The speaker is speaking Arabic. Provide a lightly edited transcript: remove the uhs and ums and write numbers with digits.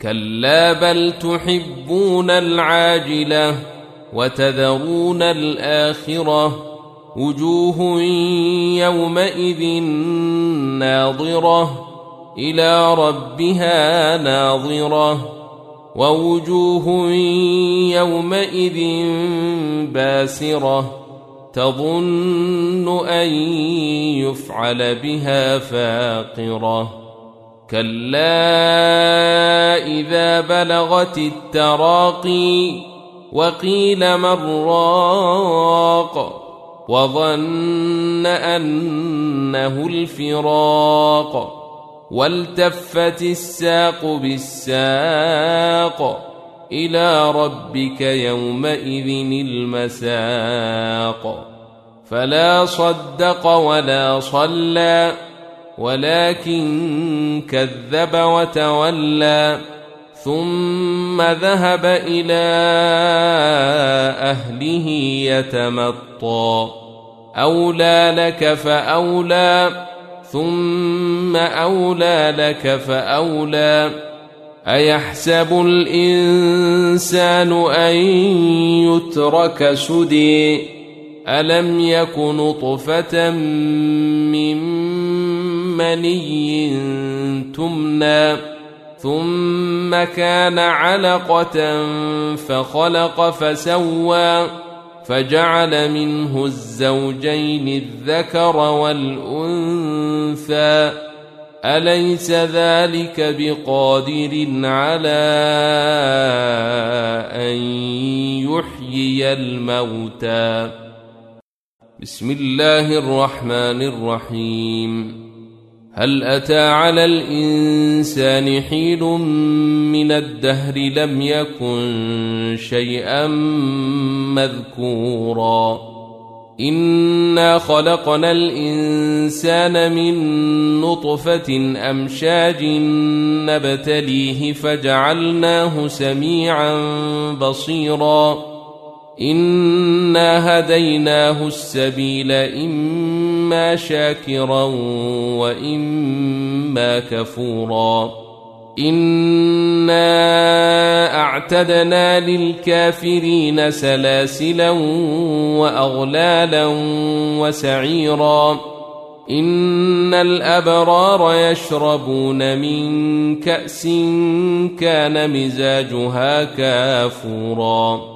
كلا بل تحبون العاجلة وتذرون الآخرة وجوه يومئذ ناظرة إلى ربها ناظرة ووجوه يومئذ باسرة تظن أن يفعل بها فاقرة كلا إذا بلغت التراقي وقيل من راق وظن أنه الفراق والتفت الساق بالساق إلى ربك يومئذ المساق فلا صدق ولا صلى ولكن كذب وتولى ثم ذهب إلى أهله يتمطى أولى لك فأولى ثم أولى لك فأولى أيحسب الإنسان أن يترك سدى ألم يك نطفة من مني تمنى ثم كان علقة فخلق فسوى فجعل منه الزوجين الذكر والأنثى أليس ذلك بقادر على أن يحيي الموتى بسم الله الرحمن الرحيم هل أتى على الإنسان حين من الدهر لم يكن شيئا مذكورا إنا خلقنا الإنسان من نطفة أمشاج نبتليه فجعلناه سميعا بصيرا إنا هديناه السبيل إما شاكرا وإما كفورا إنا أعتدنا للكافرين سلاسلا وأغلالا وسعيرا إن الأبرار يشربون من كأس كان مزاجها كافورا